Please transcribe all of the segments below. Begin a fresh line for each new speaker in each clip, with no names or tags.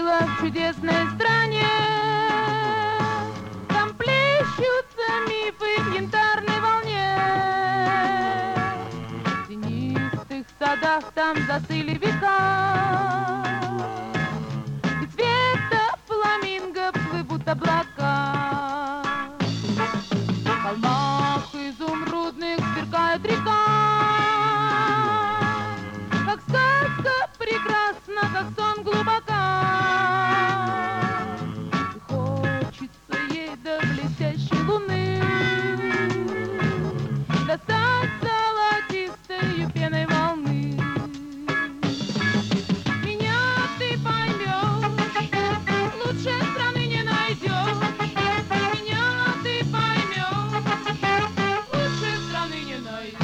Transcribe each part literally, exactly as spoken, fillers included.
гостила в чудесной стране. Там плещутся мифы в янтарной волне. В тенистых садах там застыли века, и цвета фламинго плывут облака. В холмах изумрудных сверкает река, как сказка прекрасна, как сон глубока. И хочется ей до блестящей луны достать золотистою пеной волны. Меня ты поймешь, лучше страны не найдешь. Меня ты поймешь, лучше страны не найдешь.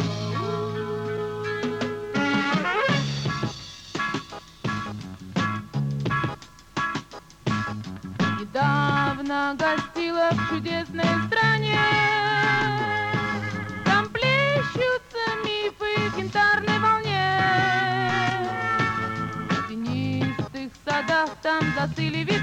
Недавно гостила в чудесной стране. Там плещутся мифы в янтарной волне. В тенистых садах там застыли